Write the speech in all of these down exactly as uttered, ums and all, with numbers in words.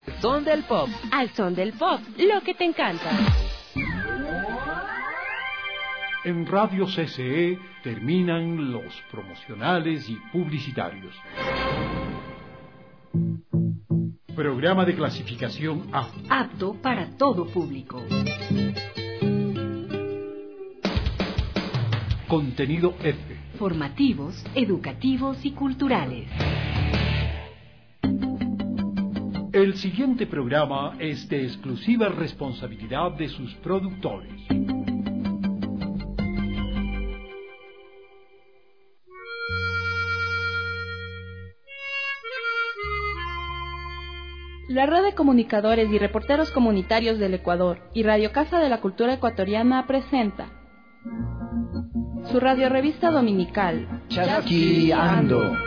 Son del pop. Al son del pop, lo que te encanta. En Radio C C E terminan los promocionales y publicitarios. Programa de clasificación A. Apto para todo público. Contenido F. Formativos, educativos y culturales. El siguiente programa es de exclusiva responsabilidad de sus productores. La Red de Comunicadores y Reporteros Comunitarios del Ecuador y Radio Casa de la Cultura Ecuatoriana presenta su radiorevista dominical Chasqueando.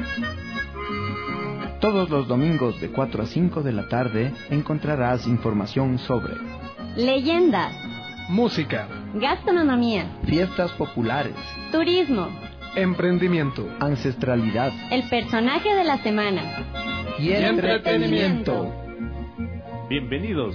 Todos los domingos de cuatro a cinco de la tarde encontrarás información sobre leyendas, música, gastronomía, fiestas populares, turismo, emprendimiento, ancestralidad, el personaje de la semana y, y entretenimiento. Bienvenidos.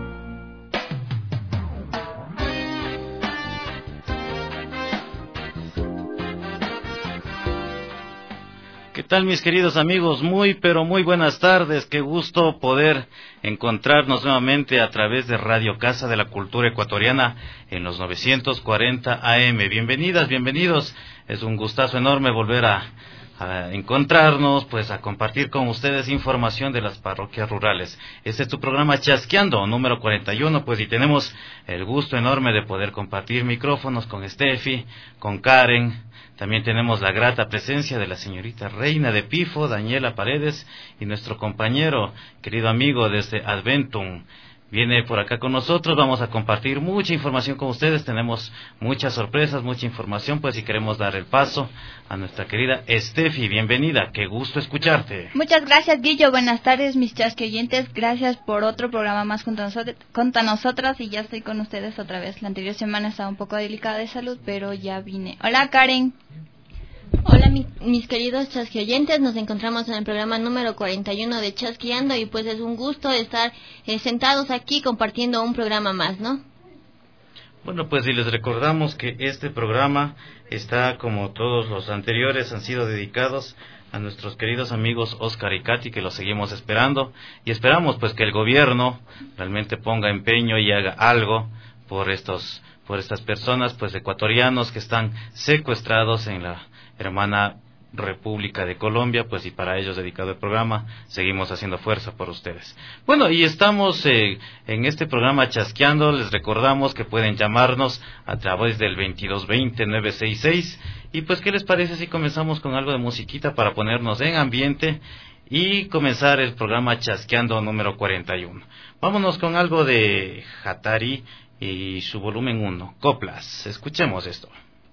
¿Qué tal, mis queridos amigos? Muy, pero muy buenas tardes. Qué gusto poder encontrarnos nuevamente a través de Radio Casa de la Cultura Ecuatoriana en los novecientos cuarenta A M. Bienvenidas, bienvenidos. Es un gustazo enorme volver a, a encontrarnos, pues a compartir con ustedes información de las parroquias rurales. Este es tu programa Chasqueando, número cuarenta y uno, pues y tenemos el gusto enorme de poder compartir micrófonos con Steffi, con Karen. También tenemos la grata presencia de la señorita Reina de Pifo, Daniela Paredes, y nuestro compañero, querido amigo desde Adventum, viene por acá con nosotros. Vamos a compartir mucha información con ustedes, tenemos muchas sorpresas, mucha información, pues si queremos dar el paso a nuestra querida Steffi. Bienvenida, qué gusto escucharte. Muchas gracias, Guillo. Buenas tardes, mis chasqueoyentes. Gracias por otro programa más junto a nosotros, junto a nosotras, y ya estoy con ustedes otra vez. La anterior semana estaba un poco delicada de salud, pero ya vine. Hola, Karen. Hola, mi, mis queridos chasqueoyentes, nos encontramos en el programa número cuarenta y uno de Chasqueando y pues es un gusto estar eh, sentados aquí compartiendo un programa más, ¿no? Bueno, pues y les recordamos que este programa está, como todos los anteriores, han sido dedicados a nuestros queridos amigos Oscar y Katy, que los seguimos esperando, y esperamos pues que el gobierno realmente ponga empeño y haga algo por estos, por estas personas pues ecuatorianos que están secuestrados en la hermana República de Colombia, pues y para ellos dedicado el programa, seguimos haciendo fuerza por ustedes. Bueno, y estamos eh, en este programa Chasqueando. Les recordamos que pueden llamarnos a través del veintidós veinte nueve sesenta y seis, y pues ¿qué les parece si comenzamos con algo de musiquita para ponernos en ambiente y comenzar el programa Chasqueando número cuarenta y uno? Vámonos con algo de Hatari y su volumen uno, Coplas. Escuchemos esto.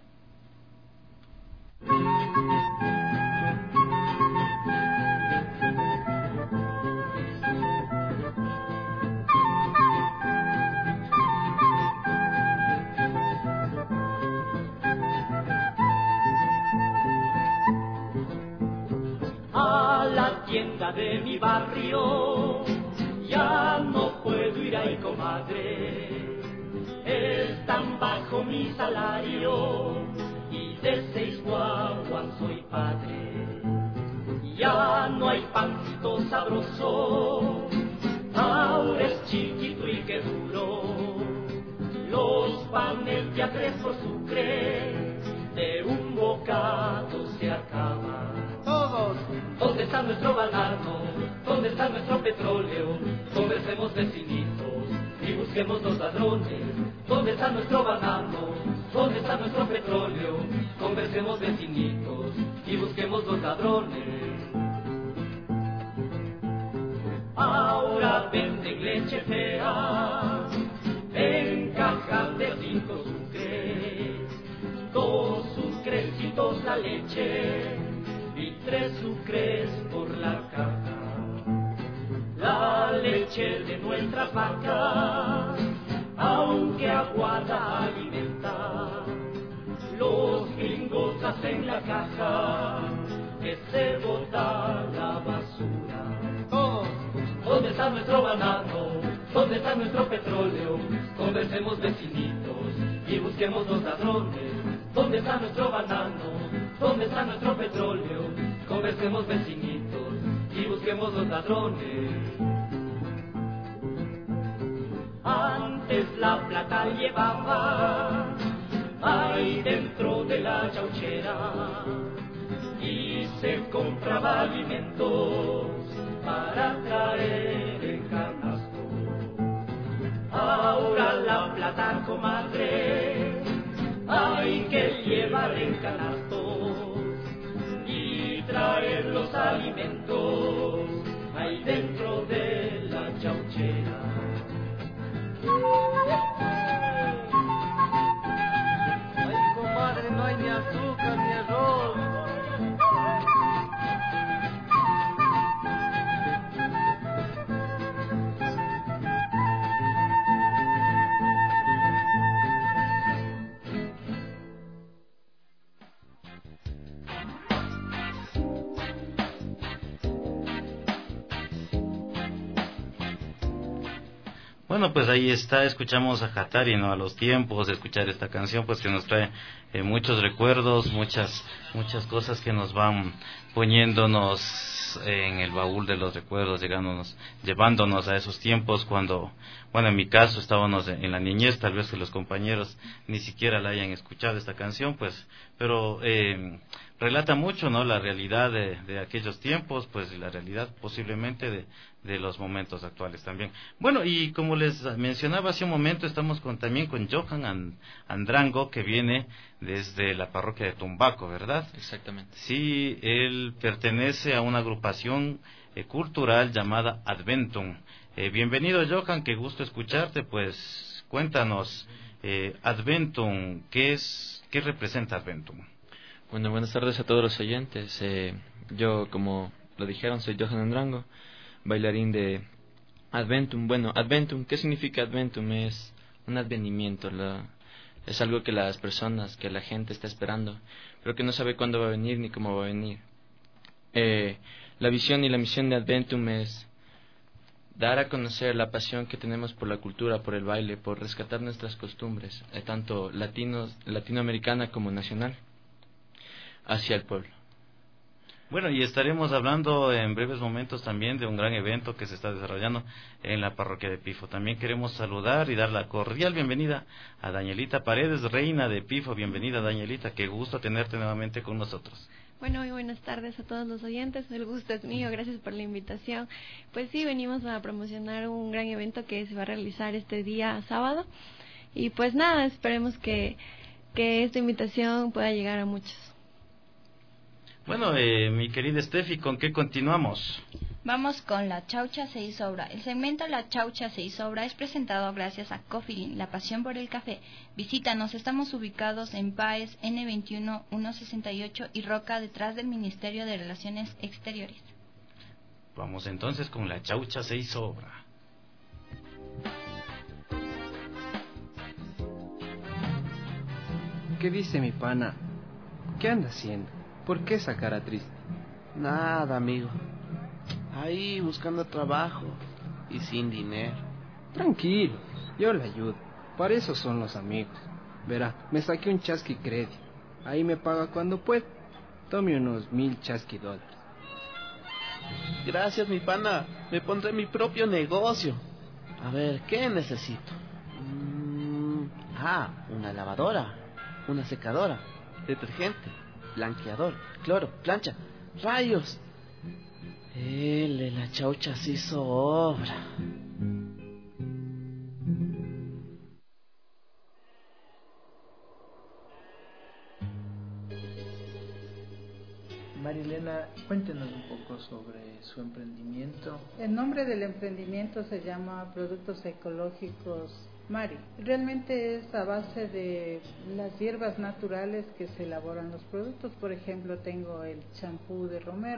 A la tienda de mi barrio ya no puedo ir ahí, comadre. Están bajo mi salario y de seis guaguas soy padre. Ya no hay pancito sabroso, ahora es chiquito y que duro. Los panes de a tres por sucre, de un bocado se acaban. Todos, ¿dónde está nuestro banano? ¿Dónde está nuestro petróleo? Conversemos vecinitos y busquemos los ladrones. ¿Dónde está nuestro banano? ¿Dónde está nuestro petróleo? Conversemos vecinitos y busquemos los ladrones. Ahora venden leche fea en cajas de cinco sucres, dos sucrecitos la leche y tres sucres por la caja. La leche de nuestras vacas, aunque aguada alimenta, los gringos hacen la caja que se bota la basura. Todos, ¿dónde está está nuestro banano? ¿Dónde está nuestro petróleo? Conversemos vecinitos y busquemos los ladrones. ¿Dónde está nuestro banano? ¿Dónde está nuestro petróleo? Conversemos vecinitos y busquemos los ladrones. Antes la plata llevaba ahí dentro de la chauchera y se compraba alimentos para traer en canasto. Ahora la plata, comadre, hay que llevar en canastos y traer los alimentos ahí dentro de la chauchera. Ay, comadre, no hay ni azúcar ni arroz. Bueno, pues ahí está, escuchamos a Hatari, ¿no? A los tiempos de escuchar esta canción, pues que nos trae eh, muchos recuerdos, muchas muchas cosas que nos van poniéndonos en el baúl de los recuerdos, llegándonos, llevándonos a esos tiempos cuando, bueno, en mi caso estábamos en la niñez, tal vez que los compañeros ni siquiera la hayan escuchado esta canción, pues, pero eh, relata mucho, ¿no? La realidad de, de aquellos tiempos, pues, y la realidad posiblemente de, de los momentos actuales también. Bueno, y como les mencionaba hace un momento, estamos con, también con Johan Andrango, que viene desde la parroquia de Tumbaco, ¿verdad? Exactamente. Sí, él pertenece a una agrupación eh, cultural llamada Adventum. Eh, bienvenido, Johan, qué gusto escucharte. Pues cuéntanos, eh, Adventum, ¿qué es, qué representa Adventum? Bueno, buenas tardes a todos los oyentes. Eh, yo, como lo dijeron, soy Johan Andrango, bailarín de Adventum. Bueno, Adventum, ¿qué significa Adventum? Es un advenimiento, la, es algo que las personas, que la gente está esperando, pero que no sabe cuándo va a venir ni cómo va a venir. Eh, la visión y la misión de Adventum es dar a conocer la pasión que tenemos por la cultura, por el baile, por rescatar nuestras costumbres, eh, tanto latinos, latinoamericana como nacional, hacia el pueblo. Bueno, y estaremos hablando en breves momentos también de un gran evento que se está desarrollando en la parroquia de Pifo. También queremos saludar y dar la cordial bienvenida a Danielita Paredes, reina de Pifo. Bienvenida, Danielita, qué gusto tenerte nuevamente con nosotros. Bueno, muy buenas tardes a todos los oyentes, el gusto es mío, gracias por la invitación. Pues sí, venimos a promocionar un gran evento que se va a realizar este día sábado y pues nada, esperemos que, que esta invitación pueda llegar a muchos. Bueno, eh, mi querida Steffi, ¿con qué continuamos? Vamos con La Chaucha se hizo obra. El segmento La Chaucha se hizo obra es presentado gracias a Cofilin, la pasión por el café. Visítanos, estamos ubicados en Páez N veintiuno ciento sesenta y ocho y Roca, detrás del Ministerio de Relaciones Exteriores. Vamos entonces con La Chaucha se hizo obra. ¿Qué dice mi pana? ¿Qué anda haciendo? ¿Por qué esa cara triste? Nada, amigo. Ahí buscando trabajo y sin dinero. Tranquilo, yo le ayudo. Para eso son los amigos. Verá, me saqué un chasqui crédito. Ahí me paga cuando pueda. Tome unos mil chasqui dólares. Gracias, mi pana. Me pondré mi propio negocio. A ver, ¿qué necesito? Mm, ah, una lavadora, una secadora, detergente, blanqueador, cloro, plancha, rayos. Él, la chaucha se hizo obra. Marilena, cuéntenos un poco sobre su emprendimiento. El nombre del emprendimiento se llama Productos Ecológicos Mari. Realmente es a base de las hierbas naturales que se elaboran los productos. Por ejemplo, tengo el champú de romero,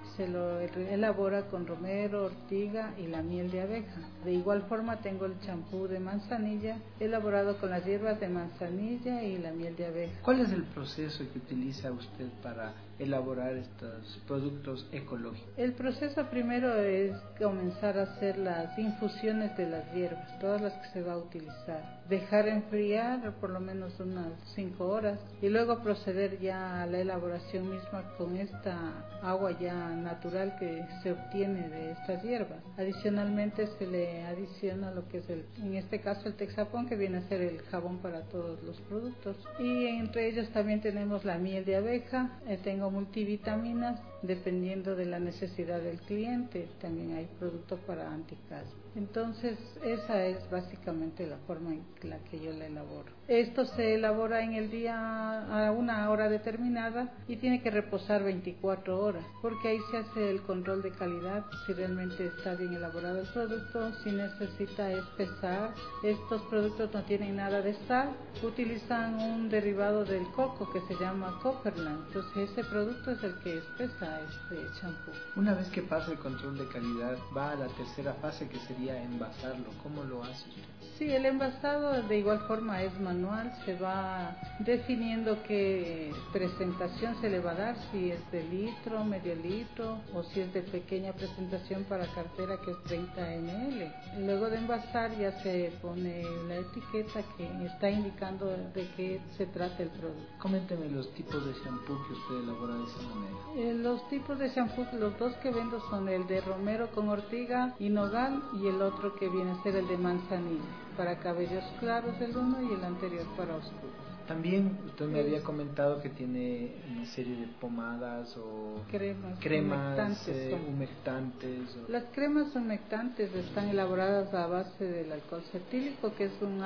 Se lo elabora con romero, ortiga y la miel de abeja. De igual forma tengo el champú de manzanilla elaborado con las hierbas de manzanilla y la miel de abeja. ¿Cuál es el proceso que utiliza usted para elaborar estos productos ecológicos? El proceso primero es comenzar a hacer las infusiones de las hierbas, todas las que se va a utilizar. Dejar enfriar por lo menos unas cinco horas y luego proceder ya a la elaboración misma con esta agua ya natural que se obtiene de estas hierbas. Adicionalmente se le adiciona lo que es el, en este caso el Texapón, que viene a ser el jabón para todos los productos. Y entre ellos también tenemos la miel de abeja, eh, tengo multivitaminas dependiendo de la necesidad del cliente. También hay productos para anticaspa. Entonces esa es básicamente la forma en la que yo la elaboro. Esto se elabora en el día a una hora determinada y tiene que reposar veinticuatro horas, porque ahí se hace el control de calidad, si realmente está bien elaborado el producto, si necesita espesar. Estos productos no tienen nada de sal, utilizan un derivado del coco que se llama Copperland. Entonces ese producto es el que espesa este champú. Una vez que pasa el control de calidad, va a la tercera fase, que sería envasarlo. ¿Cómo lo hace usted? Sí, el envasado de igual forma es manual, se va definiendo qué presentación se le va a dar, si es de litro, medio litro o si es de pequeña presentación para cartera, que es treinta mililitros. Luego de envasar ya se pone la etiqueta que está indicando de qué se trata el producto. Coménteme los tipos de shampoo que usted elabora de esa manera. Eh, los tipos de shampoo, los dos que vendo son el de romero con ortiga y nogal y el otro que viene a ser el de manzanilla, para cabellos claros el uno y el anterior para oscuros. También usted me había comentado que tiene una serie de pomadas o cremas, cremas humectantes. Eh, humectantes o... Las cremas humectantes están elaboradas a base del alcohol cetílico, que es un,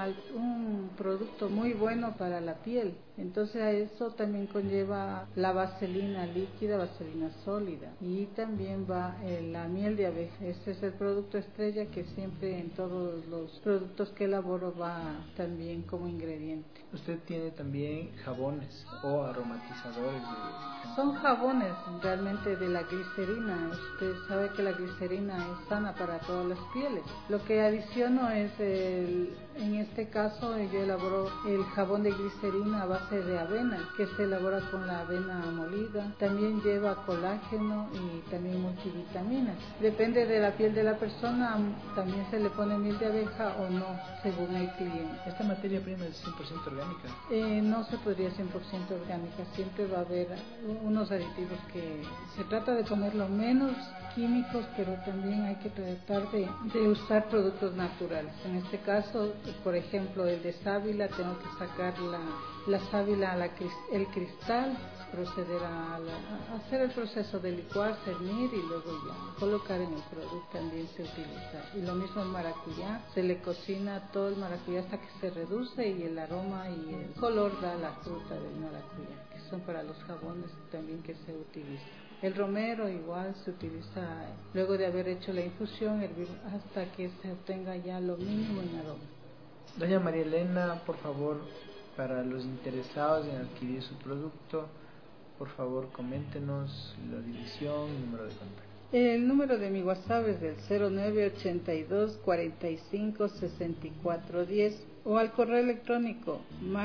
un producto muy bueno para la piel. Entonces a eso también conlleva la vaselina líquida, vaselina sólida, y también va eh, la miel de abeja. Ese es el producto estrella que siempre en todos los productos que elaboro va también como ingrediente. Usted tiene también jabones o aromatizadores de... Son jabones realmente de la glicerina. Usted sabe que la glicerina es sana para todas las pieles. Lo que adiciono es, el, en este caso yo elaboro el jabón de glicerina a base de avena, que se elabora con la avena molida. También lleva colágeno y también multivitaminas. Depende de la piel de la persona, también se le pone miel de abeja o no, según el cliente. ¿Esta materia prima es cien por ciento orgánica? Eh, no se podría cien por ciento orgánica, siempre va a haber unos aditivos que se trata de ponerlo menos químicos, pero también hay que tratar de, de usar productos naturales. En este caso, por ejemplo, el de sábila, tengo que sacar la, la sábila, la, el cristal, proceder a, la, a hacer el proceso de licuar, cernir y luego ya colocar en el producto. También se utiliza. Y lo mismo el maracuyá, se le cocina todo el maracuyá hasta que se reduce y el aroma y el color da la fruta del maracuyá, que son para los jabones también que se utiliza. El romero igual se utiliza luego de haber hecho la infusión, hervir hasta que se obtenga ya lo mínimo en aroma. Doña María Elena, por favor, para los interesados en adquirir su producto, por favor coméntenos la dirección y número de contacto. El número de mi WhatsApp es del cero nueve ochenta y dos cuarenta y cinco sesenta y cuatro diez o al correo electrónico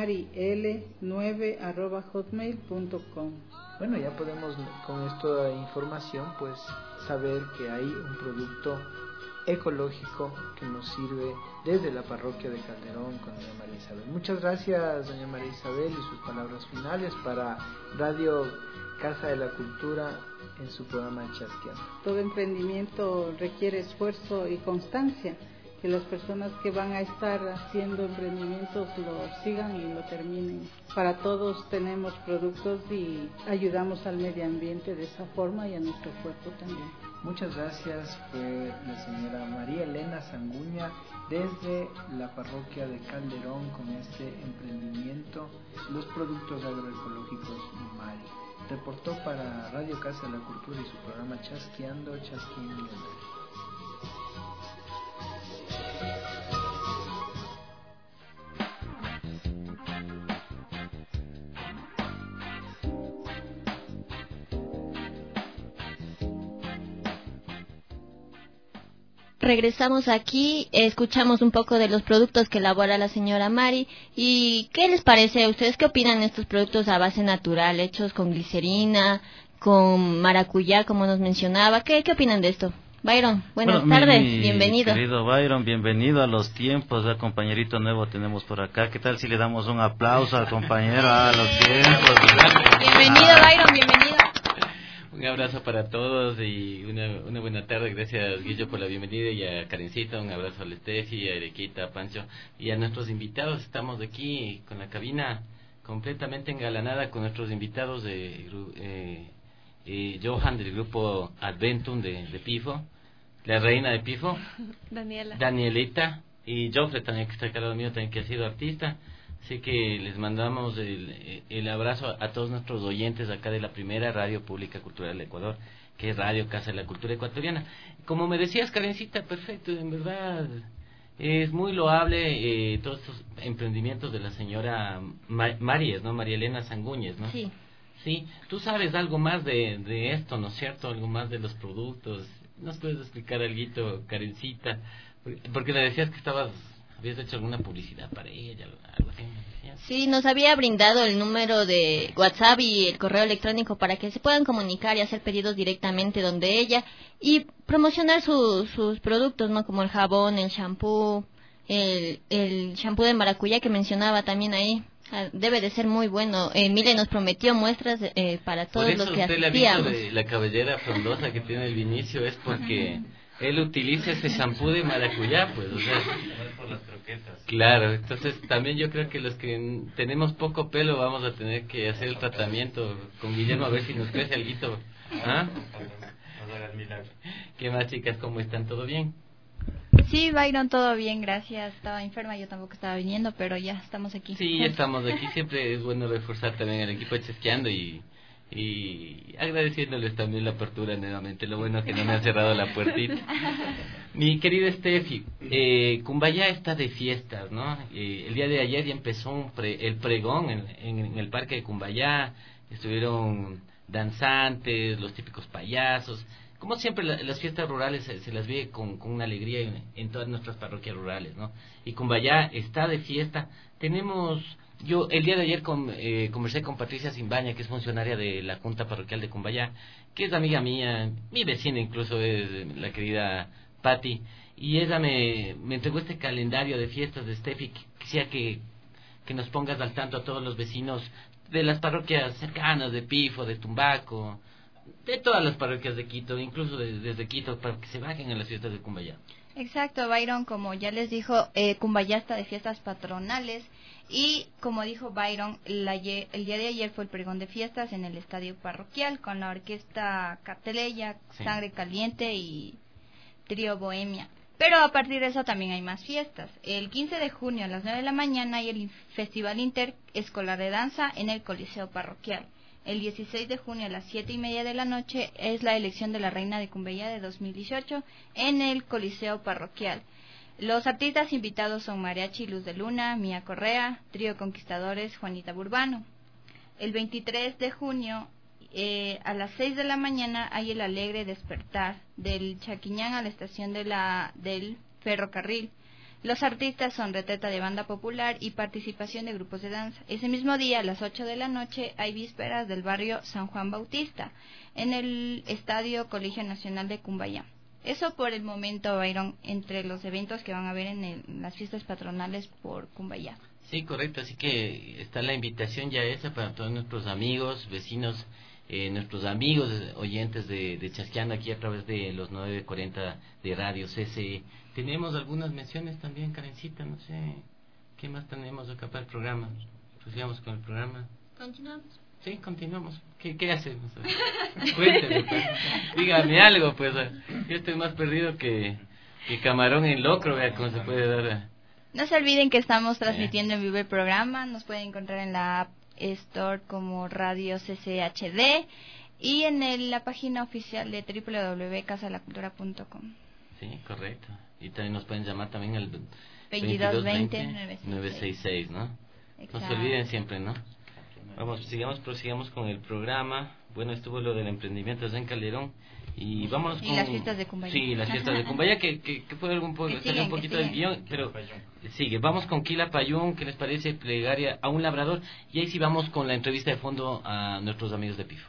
mariel nueve arroba hotmail punto com. Bueno, ya podemos con esta información pues saber que hay un producto ecológico que nos sirve desde la parroquia de Calderón con doña María Isabel. Muchas gracias, doña María Isabel, y sus palabras finales para Radio Casa de la Cultura en su programa Chasqueando. Todo emprendimiento requiere esfuerzo y constancia. Que las personas que van a estar haciendo emprendimientos lo sigan y lo terminen. Para todos tenemos productos y ayudamos al medio ambiente de esa forma y a nuestro cuerpo también. Muchas gracias. Fue la señora María Elena Sanguña desde la parroquia de Calderón con este emprendimiento, los productos agroecológicos Mari. Reportó para Radio Casa de la Cultura y su programa Chasqueando, Chasquín Millonario. regresamos aquí, escuchamos un poco de los productos que elabora la señora Mari. ¿Y qué les parece a ustedes? ¿Qué opinan de estos productos a base natural, hechos con glicerina, con maracuyá, como nos mencionaba? ¿Qué, qué opinan de esto? Byron, buenas bueno, tardes, mi, bienvenido. Querido Byron, bienvenido a los tiempos, el compañerito nuevo tenemos por acá. ¿Qué tal si le damos un aplauso al compañero a los tiempos? Bienvenido Byron, bienvenido. Un abrazo para todos y una, una buena tarde. Gracias, Guillo, por la bienvenida, y a Karencita, un abrazo a Steffi, a Erequita, a Pancho y a nuestros invitados. Estamos aquí con la cabina completamente engalanada con nuestros invitados de eh, eh, Johan del grupo Adventum de, de Pifo, la reina de Pifo, Daniela, Danielita, y Joffre también, que está acá al lado mío, también, que ha sido artista. Así que les mandamos el, el abrazo a todos nuestros oyentes acá de la primera radio pública cultural de Ecuador, que es Radio Casa de la Cultura Ecuatoriana. Como me decías, Karencita, perfecto, en verdad es muy loable eh, todos estos emprendimientos de la señora Ma- Maries, ¿no? María Elena Sangúñez, ¿no? Sí. Sí, tú sabes algo más de, de esto, ¿no es cierto? Algo más de los productos. ¿Nos puedes explicar algo, Karencita? Porque le decías que estabas... ¿Habías hecho alguna publicidad para ella? Algo así? Sí, nos había brindado el número de WhatsApp y el correo electrónico para que se puedan comunicar y hacer pedidos directamente donde ella y promocionar su, sus productos, ¿no? Como el jabón, el shampoo, el, el shampoo de maracuyá que mencionaba también ahí. Debe de ser muy bueno. Eh, Mile nos prometió muestras eh, para todos los que asistíamos. Por eso usted le aviso de la cabellera frondosa que tiene el Vinicio, es porque... él utiliza ese shampoo de maracuyá, pues, o sea, por las croquetas. Claro, entonces también yo creo que los que tenemos poco pelo vamos a tener que hacer el tratamiento con Guillermo a ver si nos crece alguito. ¿Ah? ¿Qué más, chicas? ¿Cómo están? ¿Todo bien? Sí, Byron, todo bien, gracias. Estaba enferma, yo tampoco estaba viniendo, pero ya estamos aquí. Sí, ya estamos aquí. Siempre es bueno reforzar también el equipo de Chasqueando y... y agradeciéndoles también la apertura nuevamente, lo bueno que no me han cerrado la puertita. Mi querida Steffi, eh, Cumbayá está de fiestas, ¿no? Eh, el día de ayer ya empezó un pre, el pregón en, en, en el parque de Cumbayá, estuvieron danzantes, los típicos payasos. Como siempre, la, las fiestas rurales se, se las ve con, con una alegría en, en todas nuestras parroquias rurales, ¿no? Y Cumbayá está de fiesta. Tenemos... Yo el día de ayer con, eh, conversé con Patricia Simbaña, que es funcionaria de la Junta Parroquial de Cumbayá, que es amiga mía, mi vecina incluso es la querida Patti, y ella me, me entregó este calendario de fiestas de Steffi, que quisiera que, que nos pongas al tanto a todos los vecinos de las parroquias cercanas, de Pifo, de Tumbaco, de todas las parroquias de Quito, incluso de, desde Quito, para que se bajen en las fiestas de Cumbayá. Exacto, Byron, como ya les dijo, eh, Cumbayá está de fiestas patronales y como dijo Byron, la, el día de ayer fue el pregón de fiestas en el estadio parroquial con la orquesta Cateleya, sí. Sangre Caliente y Trío Bohemia. Pero a partir de eso también hay más fiestas. El quince de junio a las nueve de la mañana hay el Festival Interescolar de Danza en el Coliseo Parroquial. El dieciséis de junio a las siete y media de la noche es la elección de la Reina de Cumbayá de dos mil dieciocho en el Coliseo Parroquial. Los artistas invitados son Mariachi Luz de Luna, Mía Correa, Trío Conquistadores, Juanita Burbano. El veintitrés de junio eh, a las seis de la mañana hay el alegre despertar del Chaquiñán a la estación de la del ferrocarril. Los artistas son retreta de banda popular y participación de grupos de danza. Ese mismo día, a las ocho de la noche, hay vísperas del barrio San Juan Bautista, en el Estadio Colegio Nacional de Cumbayá. Eso por el momento, Byron, entre los eventos que van a haber en, el, en las fiestas patronales por Cumbayá. Sí, correcto, así que está la invitación ya esa para todos nuestros amigos, vecinos, eh, nuestros amigos oyentes de, de Chasqueando aquí a través de los nueve cuarenta de Radio C C E. Tenemos algunas menciones también, Karencita, no sé, ¿qué más tenemos acá para el programa? Sigamos con el programa. ¿Continuamos? Sí, continuamos. ¿Qué, qué hacemos? Cuénteme, pues. Dígame algo, pues. Yo estoy más perdido que, que camarón en locro, vea cómo se puede dar. No se olviden que estamos transmitiendo en vivo el programa, nos pueden encontrar en la App Store como Radio C C H D y en el, la página oficial de doble u doble u doble u punto casa de la cultura punto com. Sí, correcto. Y también nos pueden llamar también al veintidós veinte nueve sesenta y seis, ¿no? Exacto. No se olviden siempre, ¿no? Vamos, sigamos, prosigamos con el programa. Bueno, estuvo lo del emprendimiento en Calderón Y vámonos y con... las fiestas de Cumbayá. Sí, las fiestas de Cumbayá, que, que, que fue algún po... Que salió siguen, un poquito que del guión, pero sigue. Vamos con Quilapayún, ¿qué les parece? Plegaria a un labrador. Y ahí sí vamos con la entrevista de fondo a nuestros amigos de Pifo.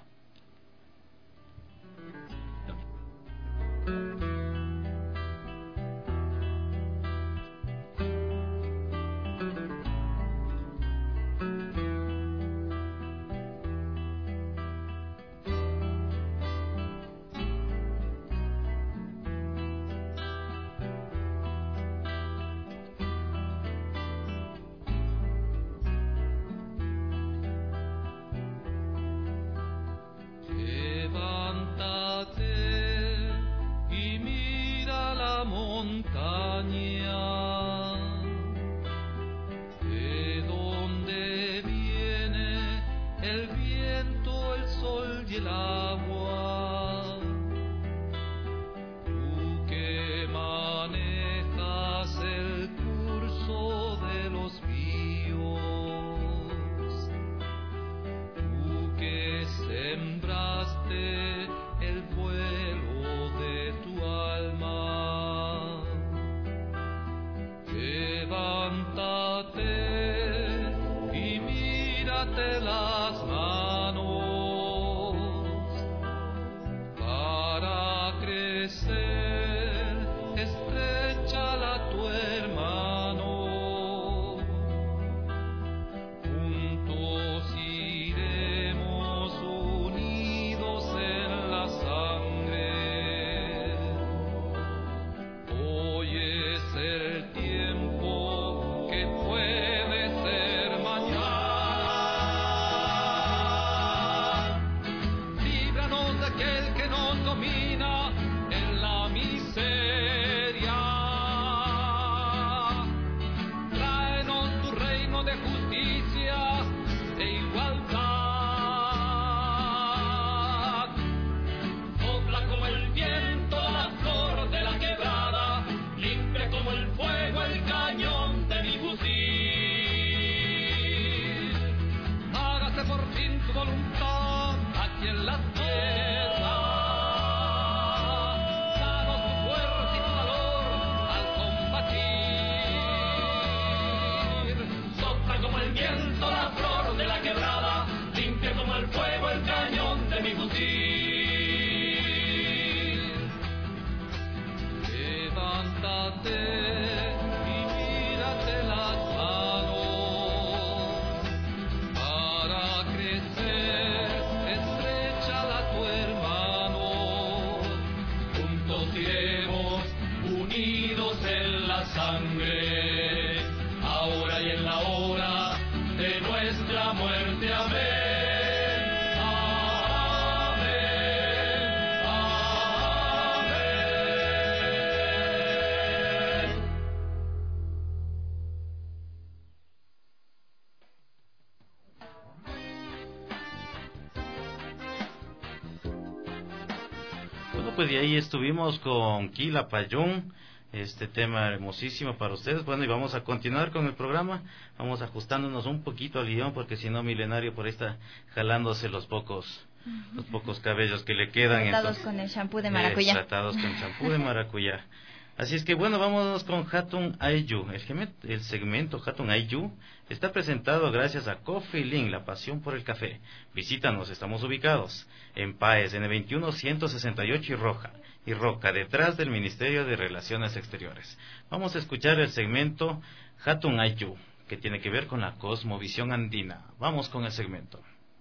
Pues de ahí estuvimos con Quilapayún, este tema hermosísimo para ustedes. Bueno, y vamos a continuar con el programa, vamos ajustándonos un poquito al guión, porque si no Milenario por ahí está jalándose los pocos los pocos cabellos que le quedan. Tratados con el champú de maracuyá. Eh, tratados con champú de maracuyá. Así es que bueno, vámonos con Hatun Ayu. El, el segmento Hatun Ayu está presentado gracias a Coffee Link, la pasión por el café. Visítanos, estamos ubicados en Páez, N veintiuno, ciento sesenta y ocho y Roja, y Roca, detrás del Ministerio de Relaciones Exteriores. Vamos a escuchar el segmento Hatun Ayu, que tiene que ver con la cosmovisión andina. Vamos con el segmento.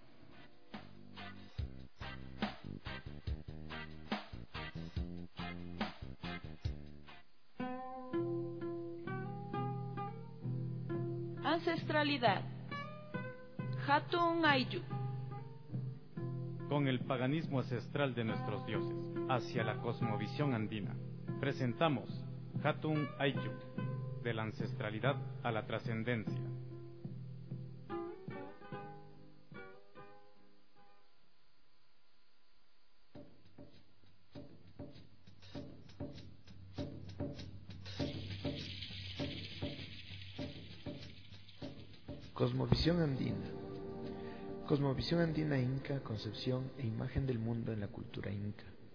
Ancestralidad. Hatun Ayu. Con el paganismo ancestral de nuestros dioses hacia la cosmovisión andina, presentamos Hatun Ayu, de la ancestralidad a la trascendencia. Cosmovisión andina. Cosmovisión andina inca, concepción e imagen del mundo en la cultura inca.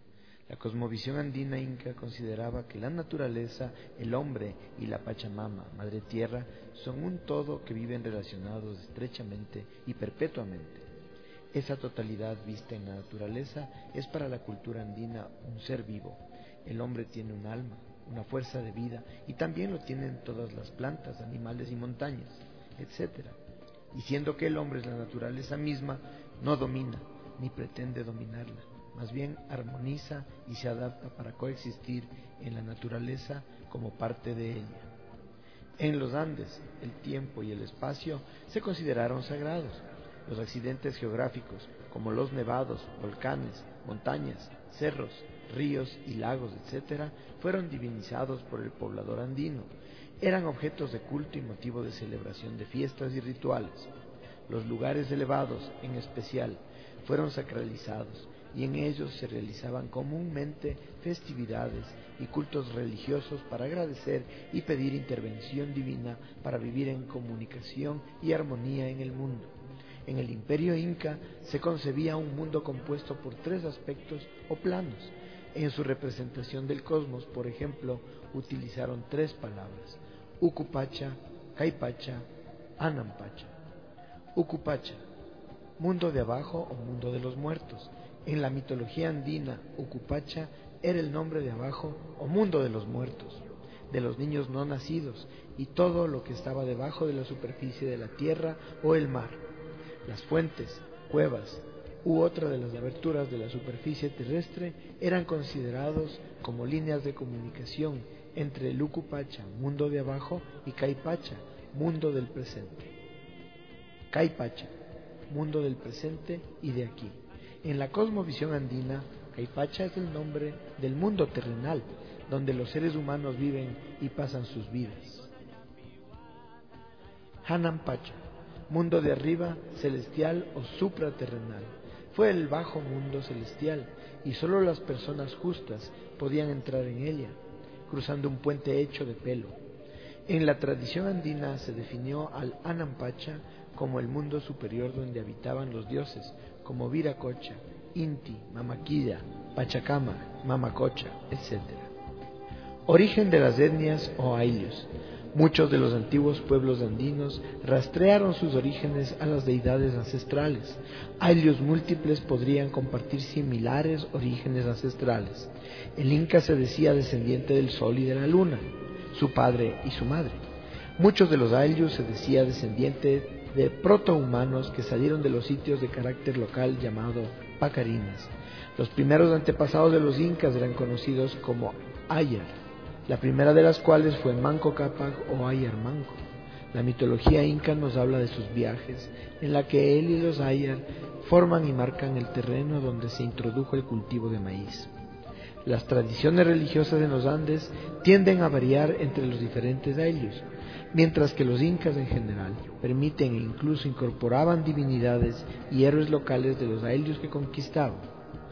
La cosmovisión andina inca consideraba que la naturaleza, el hombre y la Pachamama, Madre Tierra, son un todo que viven relacionados estrechamente y perpetuamente. Esa totalidad vista en la naturaleza es para la cultura andina un ser vivo. El hombre tiene un alma, una fuerza de vida, y también lo tienen todas las plantas, animales y montañas, etcétera. Y siendo que el hombre es la naturaleza misma, no domina ni pretende dominarla, más bien armoniza y se adapta para coexistir en la naturaleza como parte de ella. En los Andes, el tiempo y el espacio se consideraron sagrados. Los accidentes geográficos, como los nevados, volcanes, montañas, cerros, ríos y lagos, etcétera, fueron divinizados por el poblador andino. Eran objetos de culto y motivo de celebración de fiestas y rituales. Los lugares elevados, en especial, fueron sacralizados y en ellos se realizaban comúnmente festividades y cultos religiosos para agradecer y pedir intervención divina para vivir en comunicación y armonía en el mundo. En el imperio inca se concebía un mundo compuesto por tres aspectos o planos. En su representación del cosmos, por ejemplo, utilizaron tres palabras: Ucupacha, Caipacha, Anampacha. Ucupacha, mundo de abajo o mundo de los muertos. En la mitología andina, Ucupacha era el nombre de abajo o mundo de los muertos, de los niños no nacidos y todo lo que estaba debajo de la superficie de la tierra o el mar. Las fuentes, cuevas u otra de las aberturas de la superficie terrestre eran considerados como líneas de comunicación entre el Ucupacha, mundo de abajo, y Caipacha, mundo del presente. Caipacha, mundo del presente y de aquí. En la cosmovisión andina, Caipacha es el nombre del mundo terrenal, donde los seres humanos viven y pasan sus vidas. Hanampacha, mundo de arriba, celestial o supraterrenal. Fue el bajo mundo celestial y solo las personas justas podían entrar en ella, cruzando un puente hecho de pelo. En la tradición andina se definió al Anampacha como el mundo superior donde habitaban los dioses, como Viracocha, Inti, Mamaquilla, Pachacama, Mamacocha, etcétera. Origen de las etnias o ailios. Muchos de los antiguos pueblos andinos rastrearon sus orígenes a las deidades ancestrales. Ailios múltiples podrían compartir similares orígenes ancestrales. El Inca se decía descendiente del sol y de la luna, su padre y su madre. Muchos de los ailios se decía descendiente de protohumanos que salieron de los sitios de carácter local llamado pacarinas. Los primeros antepasados de los incas eran conocidos como Ayar, la primera de las cuales fue Manco Cápac o Ayar Manco. La mitología inca nos habla de sus viajes, en la que él y los Ayar forman y marcan el terreno donde se introdujo el cultivo de maíz. Las tradiciones religiosas en los Andes tienden a variar entre los diferentes ailios, mientras que los incas en general permiten e incluso incorporaban divinidades y héroes locales de los ailios que conquistaban.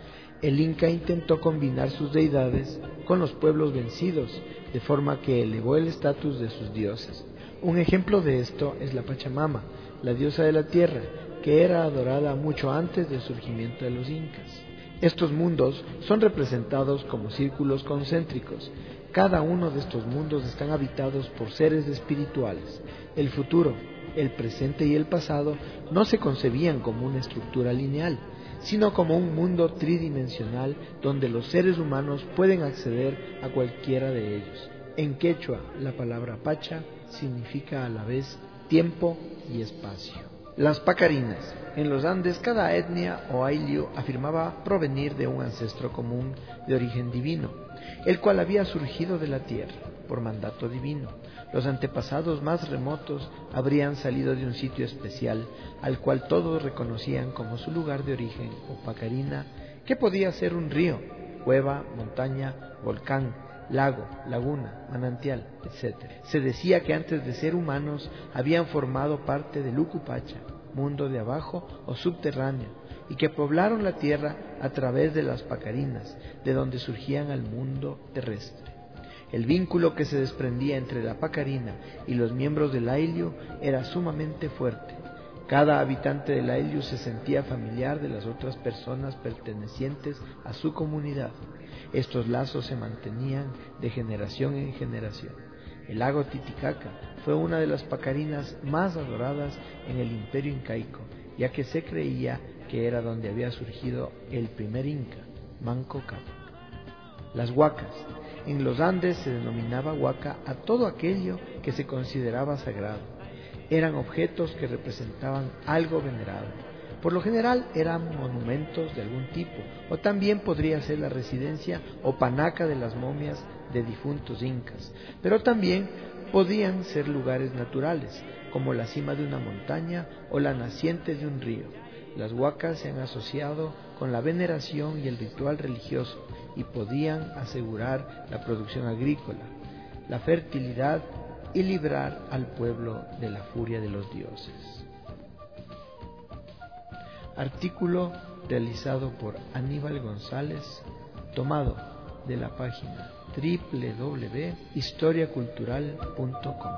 El Inca intentó combinar sus deidades con los pueblos vencidos, de forma que elevó el estatus de sus dioses. Un ejemplo de esto es la Pachamama, la diosa de la tierra, que era adorada mucho antes del surgimiento de los incas. Estos mundos son representados como círculos concéntricos. Cada uno de estos mundos están habitados por seres espirituales. El futuro, el presente y el pasado no se concebían como una estructura lineal, sino como un mundo tridimensional donde los seres humanos pueden acceder a cualquiera de ellos. En quechua, la palabra pacha significa a la vez tiempo y espacio. Las pacarinas. En los Andes, cada etnia o ailio afirmaba provenir de un ancestro común de origen divino, el cual había surgido de la tierra por mandato divino. Los antepasados más remotos habrían salido de un sitio especial, al cual todos reconocían como su lugar de origen o pacarina, que podía ser un río, cueva, montaña, volcán, lago, laguna, manantial, etcétera. Se decía que antes de ser humanos habían formado parte del Ucupacha, mundo de abajo o subterráneo, y que poblaron la tierra a través de las pacarinas, de donde surgían al mundo terrestre. El vínculo que se desprendía entre la pacarina y los miembros del ailio era sumamente fuerte. Cada habitante de la Ilius se sentía familiar de las otras personas pertenecientes a su comunidad. Estos lazos se mantenían de generación en generación. El lago Titicaca fue una de las pacarinas más adoradas en el imperio incaico, ya que se creía que era donde había surgido el primer inca, Manco Cápac. Las huacas. En los Andes se denominaba huaca a todo aquello que se consideraba sagrado. Eran objetos que representaban algo venerado. Por lo general eran monumentos de algún tipo, o también podría ser la residencia o panaca de las momias de difuntos incas, pero también podían ser lugares naturales, como la cima de una montaña o la naciente de un río. Las huacas se han asociado con la veneración y el ritual religioso y podían asegurar la producción agrícola, la fertilidad y librar al pueblo de la furia de los dioses. Artículo realizado por Aníbal González, tomado de la página doble u doble u doble u punto historia cultural punto com.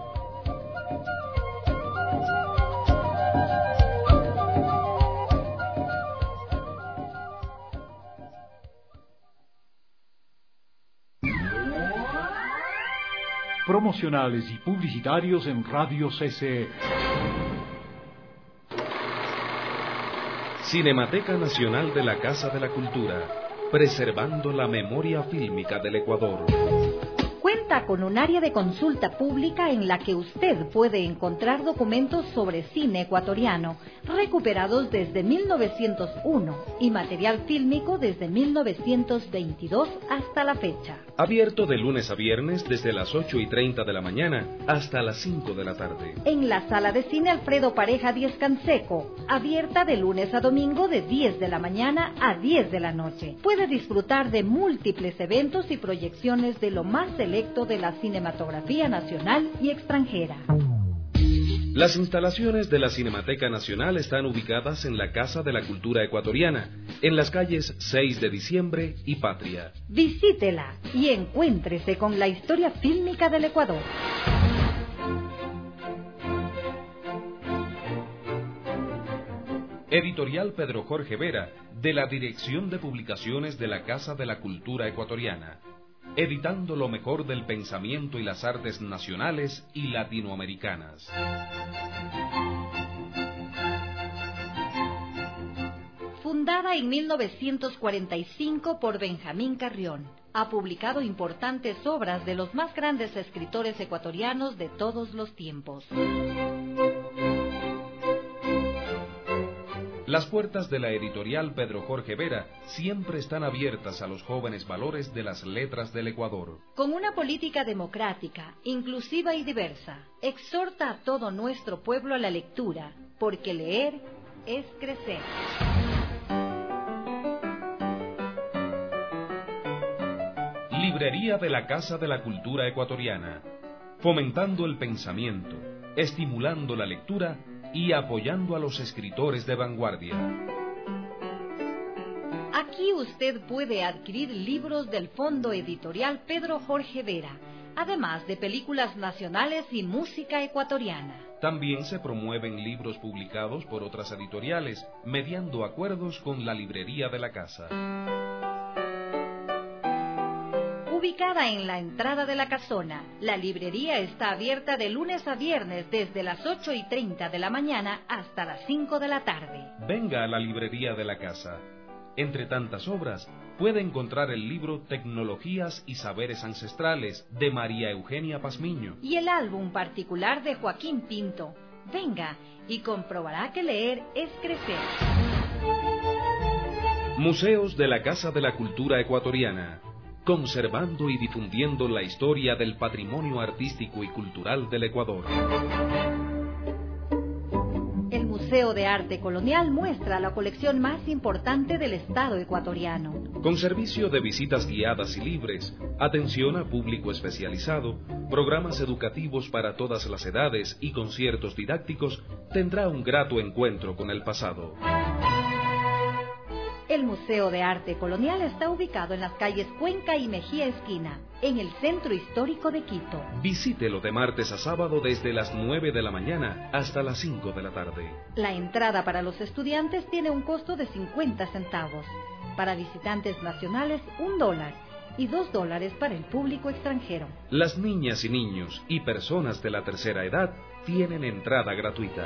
Promocionales y publicitarios en Radio C C E. Cinemateca Nacional de la Casa de la Cultura, preservando la memoria fílmica del Ecuador. Cuenta con un área de consulta pública en la que usted puede encontrar documentos sobre cine ecuatoriano, recuperados desde mil novecientos uno y material fílmico desde mil novecientos veintidós hasta la fecha. Abierto de lunes a viernes desde las ocho y treinta de la mañana hasta las cinco de la tarde. En la sala de cine Alfredo Pareja Díez Canseco, abierta de lunes a domingo de diez de la mañana a diez de la noche. Puede disfrutar de múltiples eventos y proyecciones de lo más selecto de la cinematografía nacional y extranjera. Las instalaciones de la Cinemateca Nacional están ubicadas en la Casa de la Cultura Ecuatoriana, en las calles seis de diciembre y Patria. Visítela y encuéntrese con la historia fílmica del Ecuador. Editorial Pedro Jorge Vera, de la Dirección de Publicaciones de la Casa de la Cultura Ecuatoriana. Editando lo mejor del pensamiento y las artes nacionales y latinoamericanas. Fundada en mil novecientos cuarenta y cinco por Benjamín Carrión, ha publicado importantes obras de los más grandes escritores ecuatorianos de todos los tiempos. Las puertas de la editorial Pedro Jorge Vera siempre están abiertas a los jóvenes valores de las letras del Ecuador. Con una política democrática, inclusiva y diversa, exhorta a todo nuestro pueblo a la lectura, porque leer es crecer. Librería de la Casa de la Cultura Ecuatoriana, fomentando el pensamiento, estimulando la lectura y apoyando a los escritores de vanguardia. Aquí usted puede adquirir libros del Fondo Editorial Pedro Jorge Vera, además de películas nacionales y música ecuatoriana. También se promueven libros publicados por otras editoriales, mediando acuerdos con la librería de la casa. Ubicada en la entrada de la casona, la librería está abierta de lunes a viernes desde las ocho y treinta de la mañana hasta las cinco de la tarde. Venga a la librería de la casa. Entre tantas obras, puede encontrar el libro Tecnologías y Saberes Ancestrales de María Eugenia Pazmiño y el álbum particular de Joaquín Pinto. Venga y comprobará que leer es crecer. Museos de la Casa de la Cultura Ecuatoriana, conservando y difundiendo la historia del patrimonio artístico y cultural del Ecuador. El Museo de Arte Colonial muestra la colección más importante del Estado ecuatoriano. Con servicio de visitas guiadas y libres, atención a público especializado, programas educativos para todas las edades y conciertos didácticos, tendrá un grato encuentro con el pasado. El Museo de Arte Colonial está ubicado en las calles Cuenca y Mejía Esquina, en el centro histórico de Quito. Visítelo de martes a sábado desde las nueve de la mañana hasta las cinco de la tarde. La entrada para los estudiantes tiene un costo de cincuenta centavos. Para visitantes nacionales, un dólar. Y dos dólares para el público extranjero. Las niñas y niños y personas de la tercera edad tienen entrada gratuita.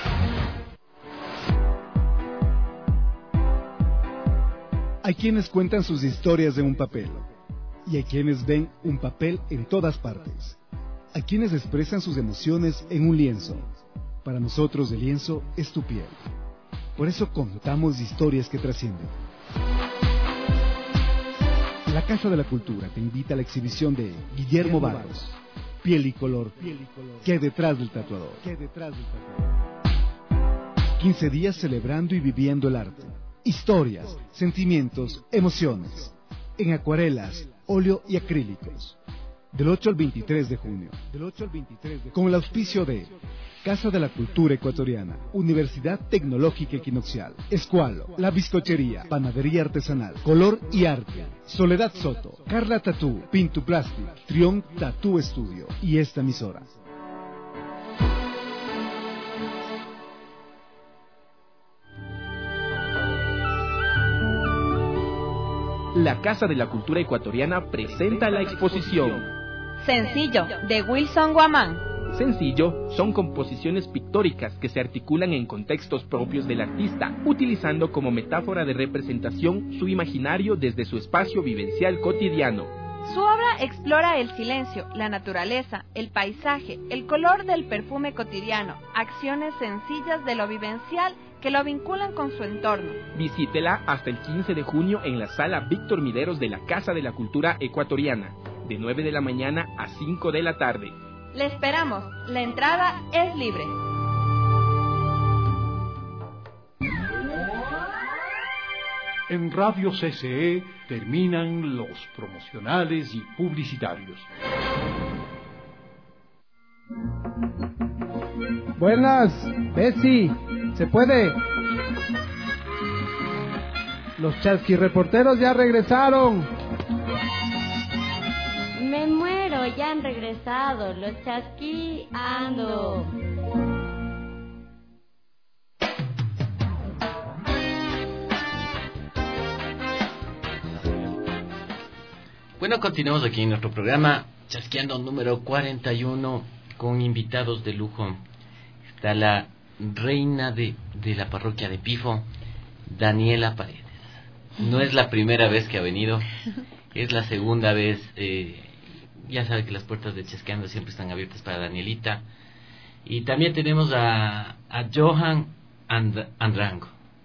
Hay quienes cuentan sus historias en un papel, y hay quienes ven un papel en todas partes. Hay quienes expresan sus emociones en un lienzo. Para nosotros el lienzo es tu piel. Por eso contamos historias que trascienden. La Casa de la Cultura te invita a la exhibición de Guillermo Barros, Piel y Color, ¿qué hay detrás del tatuador? quince días celebrando y viviendo el arte. Historias, sentimientos, emociones. En acuarelas, óleo y acrílicos. Del ocho al veintitrés de junio. Con el auspicio de Casa de la Cultura Ecuatoriana, Universidad Tecnológica Equinoccial, Escualo, La Bizcochería, Panadería Artesanal, Color y Arte, Soledad Soto, Carla Tatú, Pintu Plastic, Trión Tatú Estudio y esta emisora. La Casa de la Cultura Ecuatoriana presenta la exposición Sencillo, de Wilson Guamán. Sencillo son composiciones pictóricas que se articulan en contextos propios del artista, utilizando como metáfora de representación su imaginario desde su espacio vivencial cotidiano. Su obra explora el silencio, la naturaleza, el paisaje, el color del perfume cotidiano, acciones sencillas de lo vivencial que lo vinculan con su entorno. Visítela hasta el quince de junio en la sala Víctor Mideros de la Casa de la Cultura Ecuatoriana, de nueve de la mañana a cinco de la tarde. Le esperamos, la entrada es libre. En Radio C C E terminan los promocionales y publicitarios. Buenas, Bessie, ¿se puede? Los chasquirreporteros ya regresaron. Me muero, ya han regresado, los chasquiando. Bueno, continuamos aquí en nuestro programa Chasqueando número cuarenta y uno con invitados de lujo. Está la reina de, de la parroquia de Pifo, Daniela Paredes. No es la primera vez que ha venido, es la segunda vez. Eh, ya sabe que las puertas de Chasqueando siempre están abiertas para Danielita. Y también tenemos a, a Johan And, Andrango,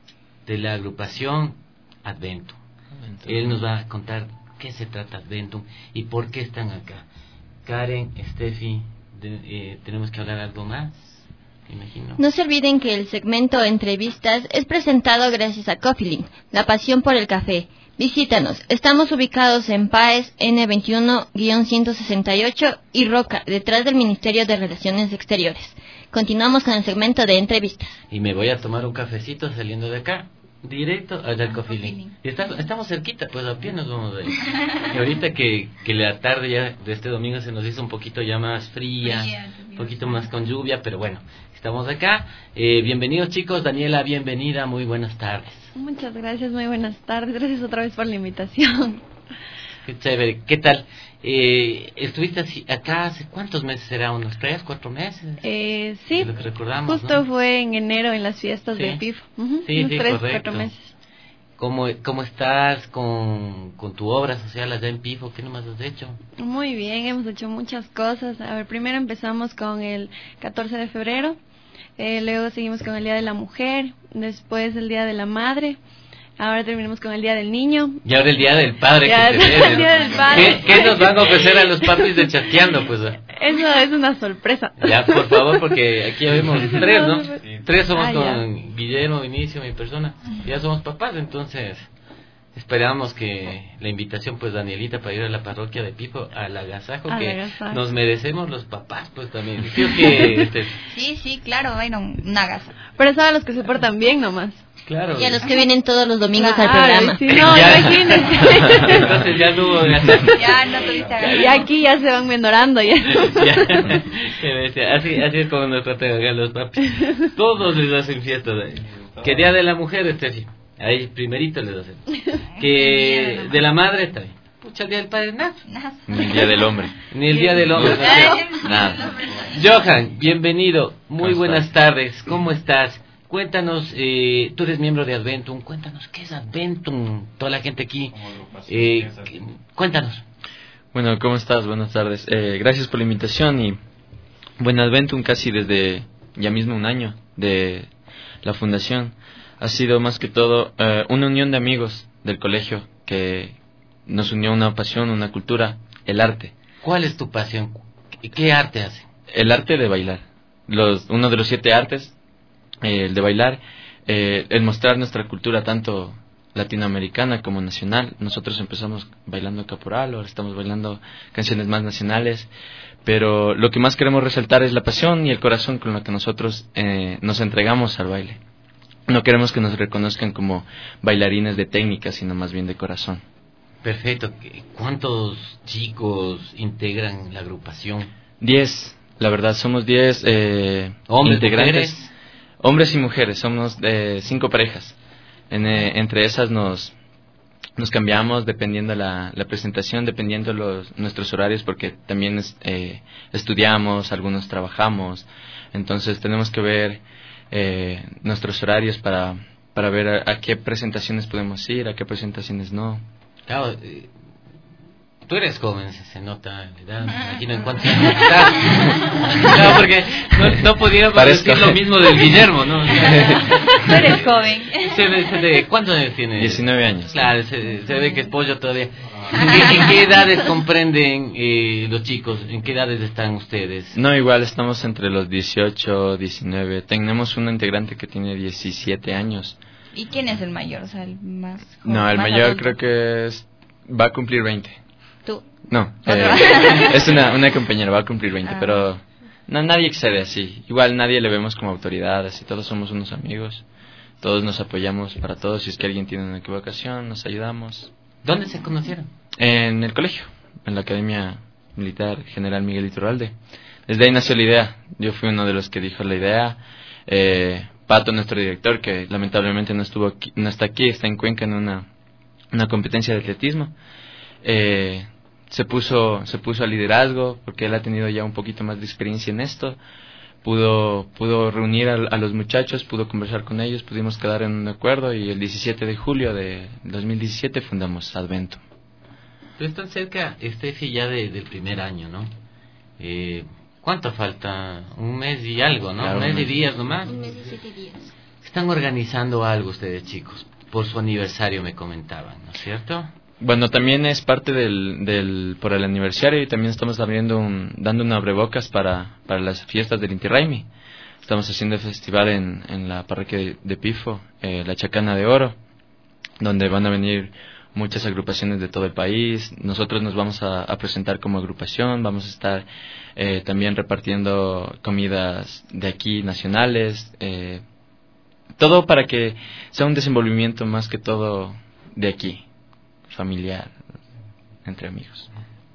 de la agrupación Adventum. Adventum. Él nos va a contar qué se trata Adventum y por qué están acá. Karen, Steffi, de, eh, ¿tenemos que hablar algo más? Imagino. No se olviden que el segmento Entrevistas es presentado gracias a Coffee Link, la pasión por el café. Visítanos, estamos ubicados en Páez N veintiuno ciento sesenta y ocho y Roca, detrás del Ministerio de Relaciones Exteriores. Continuamos con el segmento de entrevistas. Y me voy a tomar un cafecito saliendo de acá, directo al Coffee Link. Y está, estamos cerquita, pues a pie nos vamos de ahí. Y ahorita que, que la tarde ya de este domingo se nos hizo un poquito ya más fría, fría un poquito más con lluvia, pero bueno, estamos acá. Eh, bienvenidos chicos, Daniela, bienvenida, muy buenas tardes. Muchas gracias, muy buenas tardes, gracias otra vez por la invitación. Qué chévere, ¿qué tal? Eh, ¿Estuviste así, acá hace cuántos meses? ¿Será unos tres, cuatro meses? Eh, sí, lo que recordamos, justo ¿no? Fue en enero en las fiestas ¿Sí? de Pifo. Uh-huh, sí, unos sí, tres, correcto. cuatro meses. ¿Cómo, cómo estás con, con tu obra social allá en Pifo? ¿Qué nomás has hecho? Muy bien, hemos hecho muchas cosas. A ver, primero empezamos con el catorce de febrero, eh, luego seguimos con el Día de la Mujer, después el Día de la Madre. Ahora terminamos con el Día del Niño. Y ahora el Día del Padre. Ya, que el se Día del Padre. ¿Qué, ¿Qué nos van a ofrecer a los papis de Chasqueando? Pues? Eso es una sorpresa. Ya, por favor, porque aquí ya vemos tres, ¿no? Sí. Tres somos ah, con ya. Guillermo, Vinicio, mi persona. Ya somos papás, entonces esperamos que la invitación, pues, Danielita, para ir a la parroquia de Pifo, al agasajo, al que agasajo. nos merecemos los papás, pues, también. ¿Sí, que, este... sí, sí, claro, bueno, un agasajo. Pero saben los que se portan bien nomás. Claro. Y a los que vienen todos los domingos Claro, al programa. sí, no, Ya. imagínense. Entonces ya no hubo Ya no tuviste a ganar. Y aquí ya se van menorando ya. Ya. Que me decía, así, así es como nos tratan acá los papis. Todos les hacen fiesta de ahí. Que día de la mujer esté así. Ahí primerito les hacen. Que de la madre está ahí. Pucha, el día del padre, nada. Ni el día del hombre. Ni el día del hombre. ¿no? Nada. Johan, bienvenido. Muy ¿Cómo buenas estás? tardes. ¿Cómo estás? Cuéntanos, eh, tú eres miembro de Adventum. Cuéntanos, ¿qué es Adventum? Toda la gente aquí. Eh, que- cuéntanos. Bueno, ¿cómo estás? Buenas tardes. Eh, gracias por la invitación y bueno, Adventum casi desde ya mismo un año de la fundación. Ha sido más que todo eh, una unión de amigos del colegio que nos unió una pasión, una cultura, el arte. ¿Cuál es tu pasión? ¿Qué, qué arte hace? El arte de bailar. Los, uno de los siete artes, eh, el de bailar, eh, el mostrar nuestra cultura tanto latinoamericana como nacional. Nosotros empezamos bailando caporal, ahora estamos bailando canciones más nacionales, pero lo que más queremos resaltar es la pasión y el corazón con lo que nosotros eh, nos entregamos al baile. No queremos que nos reconozcan como bailarines de técnica, sino más bien de corazón. Perfecto. ¿Cuántos chicos integran la agrupación? Diez, la verdad, somos diez eh, ¿Hombres, integrantes. mujeres? Hombres y mujeres, somos eh, cinco parejas. En, eh, entre esas nos nos cambiamos dependiendo la, la presentación, dependiendo los nuestros horarios, porque también es, eh, estudiamos, algunos trabajamos, entonces tenemos que ver eh, nuestros horarios para para ver a, a qué presentaciones podemos ir, a qué presentaciones no. Claro, eh, tú eres joven, se, se nota la edad, me imagino en cuántos años estás. Claro, porque no, no podíamos Parezco. decir lo mismo del Guillermo, ¿no? Tú eres joven. Se ve- se ve- ¿Cuántos años tiene? diecinueve años. Claro, se, se ve que es pollo todavía. ¿En qué, en qué edades comprenden eh, los chicos? ¿En qué edades están ustedes? No, igual estamos entre los dieciocho, diecinueve. Tenemos una integrante que tiene diecisiete años. ¿Y quién es el mayor? O sea, el más joven, No, el más mayor adulto. creo que es, va a cumplir veinte. ¿Tú? No, Otro. eh, es una, una compañera, va a cumplir veinte, Ah. pero no, nadie excede así. Igual nadie le vemos como autoridad, así todos somos unos amigos. Todos nos apoyamos para todos. Si es que alguien tiene una equivocación, nos ayudamos. ¿Dónde se conocieron? En el colegio, en la Academia Militar General Miguel Iturralde. Desde ahí nació la idea. Yo fui uno de los que dijo la idea. Eh, Pato, nuestro director, que lamentablemente no estuvo aquí, no está aquí, está en Cuenca en una, una competencia de atletismo. Eh, se puso se puso al liderazgo porque él ha tenido ya un poquito más de experiencia en esto. Pudo pudo reunir a, a los muchachos, pudo conversar con ellos, pudimos quedar en un acuerdo y el diecisiete de julio de dos mil diecisiete fundamos Adventum. Pero están cerca, Steffi, ya de, del primer año, ¿no? Eh, ¿Cuánto falta? Un mes y algo, ¿no? Claro, un mes un de mes. días nomás. Un mes y siete días. Están organizando algo ustedes, chicos. Por su aniversario me comentaban, ¿no es cierto? Bueno, también es parte del, del por el aniversario y también estamos abriendo un, dando un abrebocas para, para las fiestas del Inti Raymi. Estamos haciendo el festival en, en la parroquia de, de Pifo, eh, la Chacana de Oro, donde van a venir muchas agrupaciones de todo el país. Nosotros nos vamos a, a presentar como agrupación, vamos a estar eh, también repartiendo comidas de aquí nacionales, eh, todo para que sea un desenvolvimiento más que todo de aquí, familiar, entre amigos.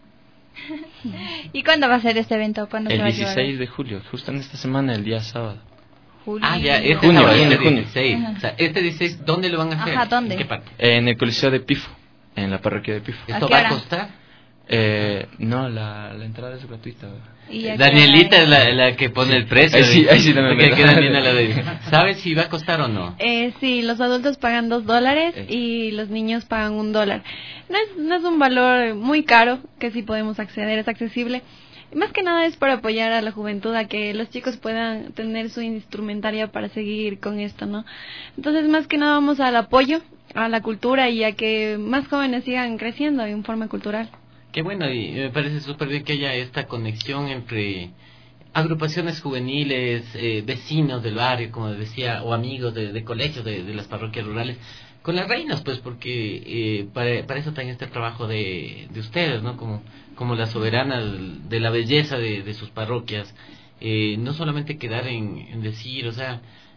¿Y cuándo va a ser este evento? ¿Cuándo se El va a llevar? dieciséis de julio, justo en esta semana, el día sábado. Julio. Ah, ya, este Junio, sábado, junio, este junio. dieciséis. O sea, este dieciséis, ¿dónde lo van a hacer? Ajá, ¿dónde? ¿En qué parte? En el Coliseo de Pifo, en la parroquia de Pifo. ¿Esto qué va hora? a costar? Eh, no, la, la entrada es gratuita. ¿Y a qué Danielita hora? es la, la que pone Sí. el precio. Ahí sí, de- ahí sí no me porque meto. aquí Daniela la de- ¿Sabes si va a costar o no? Eh, sí, los adultos pagan dos dólares Eh. y los niños pagan un dólar. No es, no es un valor muy caro, que sí podemos acceder, es accesible. Más que nada es para apoyar a la juventud, a que los chicos puedan tener su instrumentaria para seguir con esto, ¿no? Entonces, más que nada vamos al apoyo a la cultura y a que más jóvenes sigan creciendo en forma cultural. Qué bueno, y me parece súper bien que haya esta conexión entre agrupaciones juveniles, eh, vecinos del barrio, como decía, o amigos de, de colegios de, de las parroquias rurales, con las reinas, pues, porque eh, para, para eso también está el trabajo de, de ustedes, ¿no? Como, como las soberanas de la belleza de, de sus parroquias, eh, no solamente quedar en, en decir, o sea,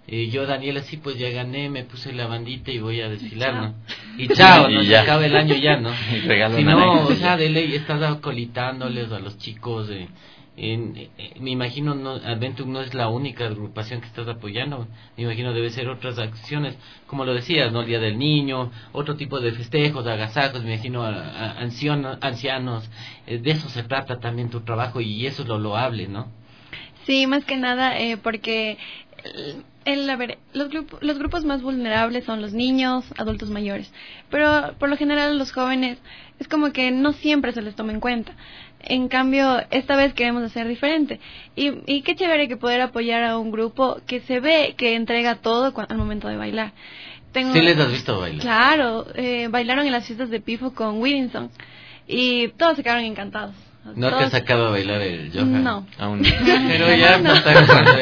Y yo, Daniela, sí, pues ya gané, me puse la bandita y voy a desfilar, ¿no? Y chao, no Y se ya. acaba el año ya, ¿no? Y regalo Si una no, anécdota. o sea, de ley estás acolitándoles a los chicos. Eh, en, eh, me imagino, no, Adventum no es la única agrupación que estás apoyando. Me imagino debe ser otras acciones, como lo decías, ¿no? El Día del Niño, otro tipo de festejos, agasajos, me imagino a, a ancianos, ancianos. Eh, de eso se trata también tu trabajo y eso es lo loable, ¿no? Sí, más que nada eh, porque el, el, a ver, los, grup- los grupos más vulnerables son los niños, adultos mayores, pero por lo general los jóvenes es como que no siempre se les toma en cuenta. En cambio, esta vez queremos hacer diferente. Y, y qué chévere que poder apoyar a un grupo que se ve que entrega todo cu- al momento de bailar. Tengo, Sí les has visto bailar. Claro, eh, bailaron en las fiestas de Pifo con Williamson y todos se quedaron encantados. ¿No te Todos- has sacado a bailar el Johan? No. Aún no. Pero ya No. está grande.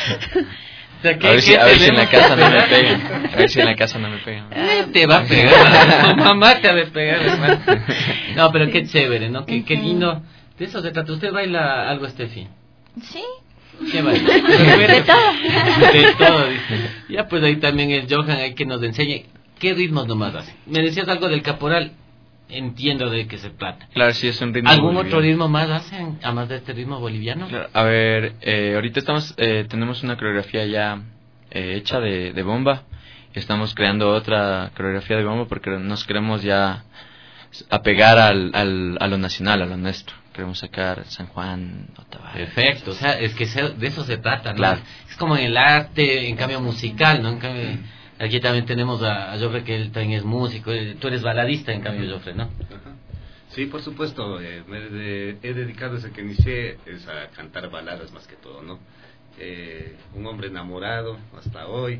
O sea, ¿qué- A ver, si, qué a ver si en la tenemos? casa no me pegan. A ver si en la casa no me pegan. Eh, te va a pegar, tu mamá te va a pegar, hermano. No, pero qué chévere, ¿no? Qué, qué lindo. De eso se trata. ¿Usted baila algo, Steffi? Sí. ¿Qué baila? De todo. De todo, dice. Ya, pues ahí también el Johan hay que nos enseñe qué ritmos nomás hace. Me decías algo del caporal. Entiendo de qué se trata. Claro, sí, es un ritmo ¿Algún boliviano. otro ritmo más hacen, además de este ritmo boliviano? Claro, a ver, eh, ahorita estamos, eh, tenemos una coreografía ya eh, hecha de, de bomba. Estamos creando otra coreografía de bomba porque nos queremos ya apegar al, al, a lo nacional, a lo nuestro. Queremos sacar San Juan, Otavalo. Perfecto, o sea, es que se- de eso se trata, ¿no? Claro. Es como en el arte, en cambio musical, ¿no? En cambio, aquí también tenemos a, a Joffre, que él también es músico. eh, Tú eres baladista, en cambio, Joffre, ¿no? Ajá. Sí, por supuesto. Eh, me de- he dedicado desde que inicié es a cantar baladas más que todo, ¿no? Eh, un hombre enamorado hasta hoy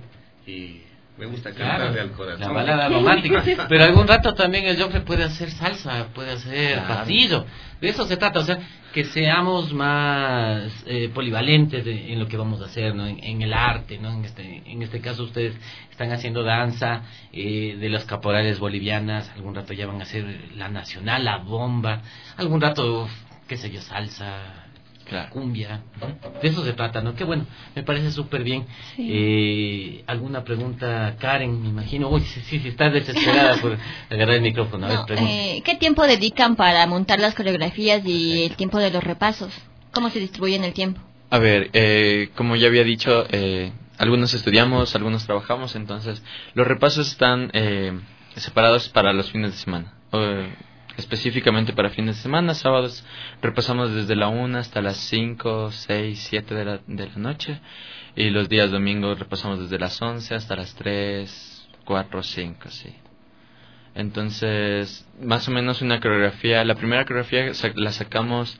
y me gusta cantarle Claro, al corazón. la balada romántica. Pero algún rato también el Joffre puede hacer salsa, puede hacer Claro. pasillo. De eso se trata, o sea, que seamos más eh, polivalentes de- en lo que vamos a hacer, ¿no? En, en el arte, ¿no? En este, en este caso ustedes están haciendo danza eh, de las caporales bolivianas, algún rato ya van a hacer la nacional, la bomba, algún rato, qué sé yo, salsa, cumbia. De eso se trata, ¿no? Qué bueno, me parece súper bien. Sí. Eh, ¿Alguna pregunta, Karen? Me imagino. Uy, sí, sí, sí, estás desesperada por agarrar el micrófono. A ver, No, pregunta. eh, ¿Qué tiempo dedican para montar las coreografías y el tiempo de los repasos? ¿Cómo se distribuyen el tiempo? A ver, eh, como ya había dicho, eh, algunos estudiamos, algunos trabajamos, entonces los repasos están eh, separados para los fines de semana. Eh, específicamente para fines de semana, sábados repasamos desde la una hasta las cinco, seis, siete de la, de la noche, y los días domingos repasamos desde las once hasta las tres, cuatro, cinco, sí. Entonces, más o menos una coreografía, la primera coreografía sa- la sacamos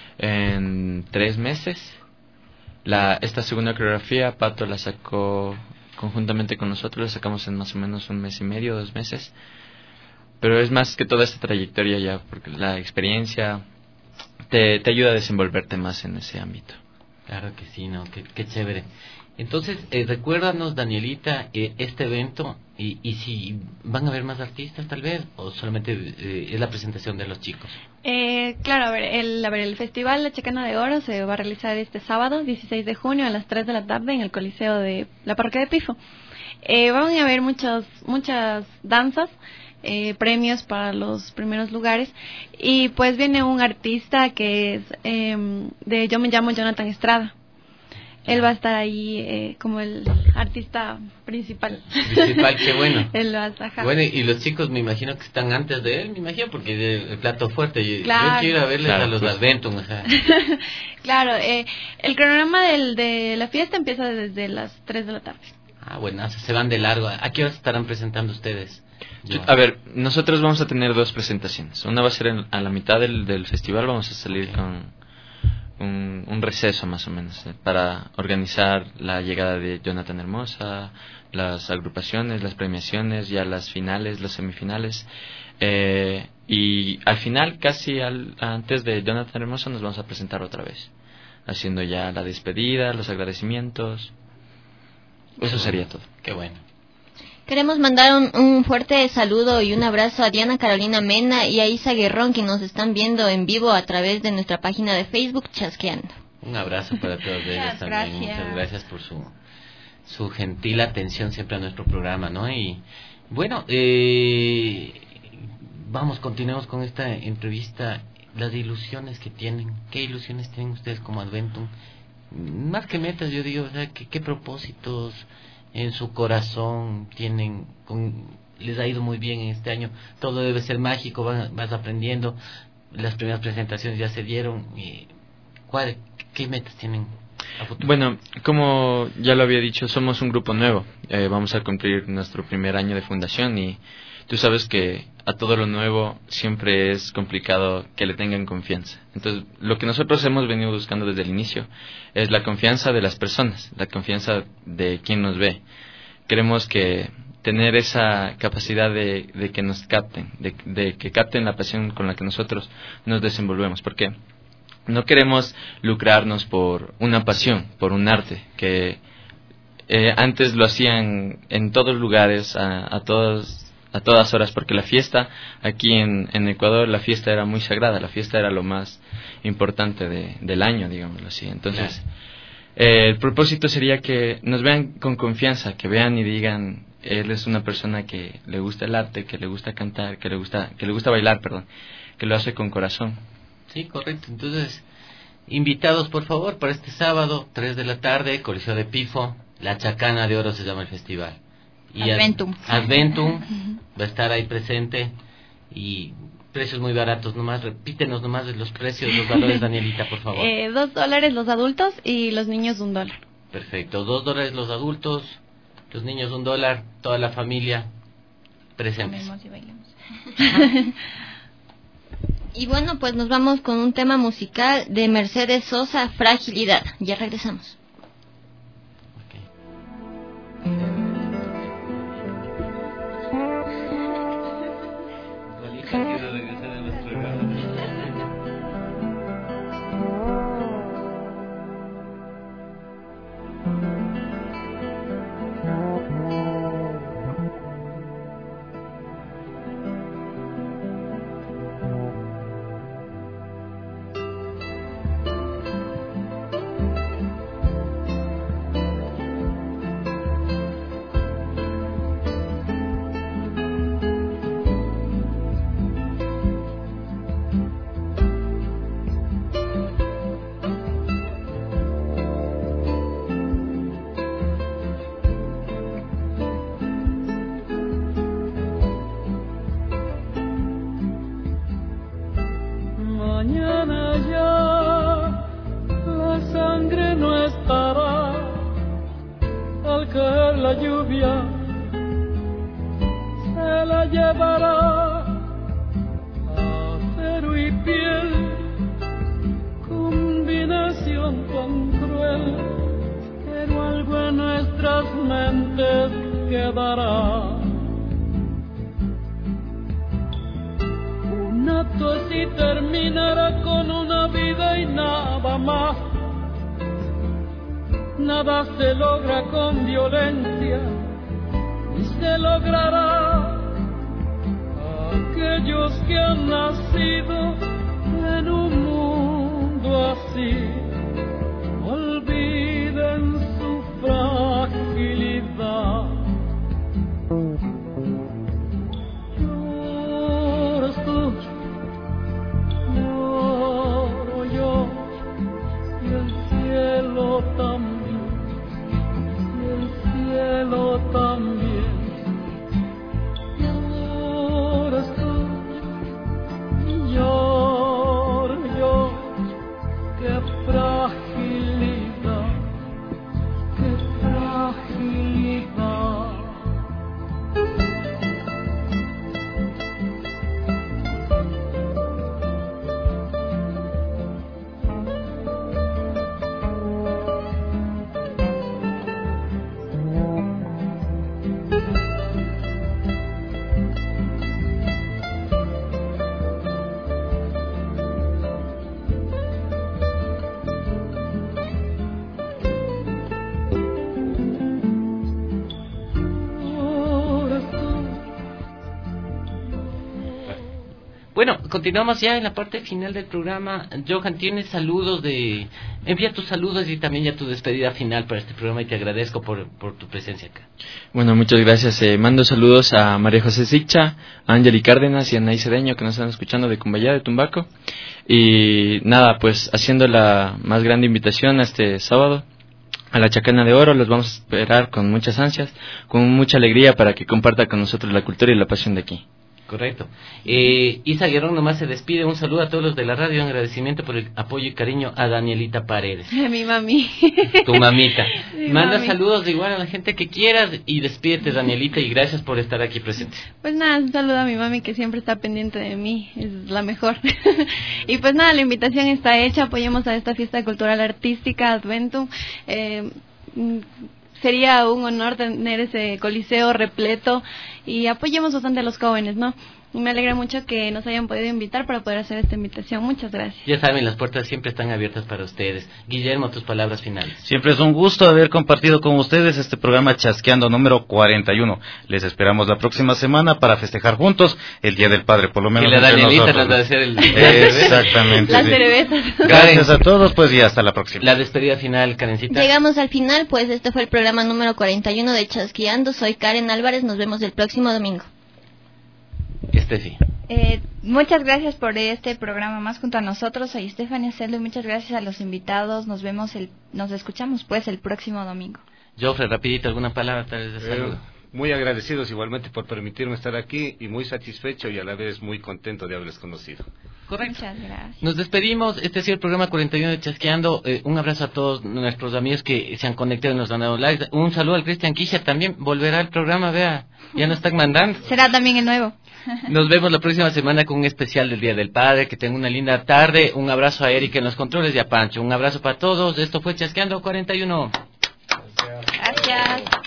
en tres meses. La, esta segunda coreografía, Pato la sacó conjuntamente con nosotros, la sacamos en más o menos un mes y medio, dos meses. Pero es más que toda esta trayectoria ya, porque la experiencia te, te ayuda a desenvolverte más en ese ámbito. Claro que sí, ¿no? Qué, qué chévere. Entonces, eh, recuérdanos, Danielita, eh, este evento y, y si van a haber más artistas tal vez o solamente eh, es la presentación de los chicos. Eh, claro, a ver, el, a ver, el Festival La Chacana de Oro se va a realizar este sábado, dieciséis de junio, a las tres de la tarde en el Coliseo de la Parroquia de Pifo. Eh, van a haber muchas, muchas danzas, eh, premios para los primeros lugares, y pues viene un artista que es eh, de Yo me llamo Jonathan Estrada. Él va a estar ahí eh, como el artista principal. Principal, qué bueno. Él va a estar, ajá. Bueno, y los chicos me imagino que están antes de él, me imagino, porque de- el plato fuerte. Yo, Claro. yo quiero ir a verles Claro, a los pues. Adventum. Ajá. Claro, eh, el cronograma del, de la fiesta empieza desde las tres de la tarde. Ah, bueno, se van de largo. ¿A qué hora estarán presentando ustedes? Yo- A ver, nosotros vamos a tener dos presentaciones. Una va a ser en- a la mitad del, del festival, vamos a salir con un, un receso más o menos, eh, para organizar la llegada de Jonathan Hermosa, las agrupaciones, las premiaciones, ya las finales, las semifinales. Eh, y al final, casi al, antes de Jonathan Hermosa, nos vamos a presentar otra vez, haciendo ya la despedida, los agradecimientos. Eso sería todo. Qué bueno. Queremos mandar un, un fuerte saludo y un abrazo a Diana Carolina Mena y a Isa Guerrón, que nos están viendo en vivo a través de nuestra página de Facebook, Chasqueando. Un abrazo para todos ellos Muchas también. gracias. Muchas gracias por su su gentil atención siempre a nuestro programa, ¿no? Y bueno, eh, vamos, continuemos con esta entrevista. Las ilusiones que tienen, ¿qué ilusiones tienen ustedes como Adventum? Más que metas, yo digo, o sea, ¿qué, qué propósitos en su corazón tienen? Con, les ha ido muy bien en este año, todo debe ser mágico, vas, vas aprendiendo, las primeras presentaciones ya se dieron. Y, ¿cuál, ¿qué metas tienen a futuro? Bueno, como ya lo había dicho, somos un grupo nuevo, eh, vamos a cumplir nuestro primer año de fundación y tú sabes que a todo lo nuevo siempre es complicado que le tengan confianza. Entonces, lo que nosotros hemos venido buscando desde el inicio es la confianza de las personas, la confianza de quien nos ve. Queremos que tener esa capacidad de, de que nos capten, de, de que capten la pasión con la que nosotros nos desenvolvemos. Porque no queremos lucrarnos por una pasión, por un arte, que eh, antes lo hacían en todos lugares, a, a todos a todas horas, porque la fiesta aquí en, en Ecuador, la fiesta era muy sagrada, la fiesta era lo más importante de, del año, digámoslo así. Entonces, claro. eh, el propósito sería que nos vean con confianza, que vean y digan, él es una persona que le gusta el arte, que le gusta cantar, que le gusta, que le gusta bailar, perdón, que lo hace con corazón. Sí, correcto. Entonces, invitados por favor para este sábado, tres de la tarde, Coliseo de Pifo, La Chacana de Oro se llama el festival. Y Adventum. Adventum va a estar ahí presente y precios muy baratos. Nomás repítenos nomás los precios, los valores, Danielita, por favor. Eh, dos dólares los adultos y los niños un dólar. Perfecto, dos dólares los adultos, los niños un dólar, toda la familia presentes. Y bailemos. Y bueno, pues nos vamos con un tema musical de Mercedes Sosa, Fragilidad. Ya regresamos. Bueno, continuamos ya en la parte final del programa. Johan, tienes saludos de... Envía tus saludos y también ya tu despedida final para este programa y te agradezco por, por tu presencia acá. Bueno, muchas gracias. Eh, mando saludos a María José Sicha, a Ángeli Cárdenas y a Nay Cedeño que nos están escuchando de Cumbayá, de Tumbaco. Y nada, pues haciendo la más grande invitación a este sábado a la Chacana de Oro, los vamos a esperar con muchas ansias, con mucha alegría para que comparta con nosotros la cultura y la pasión de aquí. Correcto. Eh, Isa Guerrón nomás se despide. Un saludo a todos los de la radio. Un agradecimiento por el apoyo y cariño a Danielita Paredes. Mi mami. Tu mamita. Mi Manda mami. saludos de igual a la gente que quieras y despídete, Danielita, y gracias por estar aquí presente. Pues nada, un saludo a mi mami que siempre está pendiente de mí, es la mejor. Y pues nada, la invitación está hecha, apoyemos a esta fiesta cultural artística Adventum. Eh, Sería un honor tener ese coliseo repleto y apoyemos bastante a los jóvenes, ¿no? Y me alegra mucho que nos hayan podido invitar para poder hacer esta invitación. Muchas gracias. Ya saben, las puertas siempre están abiertas para ustedes. Guillermo, tus palabras finales. Siempre es un gusto haber compartido con ustedes este programa Chasqueando número cuarenta y uno. Les esperamos la próxima semana para festejar juntos el Día del Padre, por lo menos Y la entre Danielita nosotros. nos va a hacer el... Exactamente. Las sí. cervezas. Gracias a todos, pues y hasta la próxima. La despedida final, Karencita. Llegamos al final, pues este fue el programa número cuarenta y uno de Chasqueando. Soy Karen Álvarez, nos vemos el próximo domingo. Estefi. Eh, muchas gracias por este programa más junto a nosotros. Soy Stephanie Celdo y muchas gracias a los invitados. Nos vemos, el, nos escuchamos pues el próximo domingo. Joffre, rapidito, alguna palabra tal vez de saludo. Eh, muy agradecidos igualmente por permitirme estar aquí y muy satisfecho y a la vez muy contento de haberles conocido. Correcto. Muchas gracias. Nos despedimos. Este ha sido el programa cuarenta y uno de Chasqueando. Eh, un abrazo a todos nuestros amigos que se han conectado y nos han dado likes. Un saludo al Cristian Quisha también. Volverá al programa, vea. Ya nos están mandando. Será también el nuevo. Nos vemos la próxima semana con un especial del Día del Padre. Que tengan una linda tarde. Un abrazo a Eric en los controles y a Pancho. Un abrazo para todos. Esto fue Chasqueando cuarenta y uno. Gracias.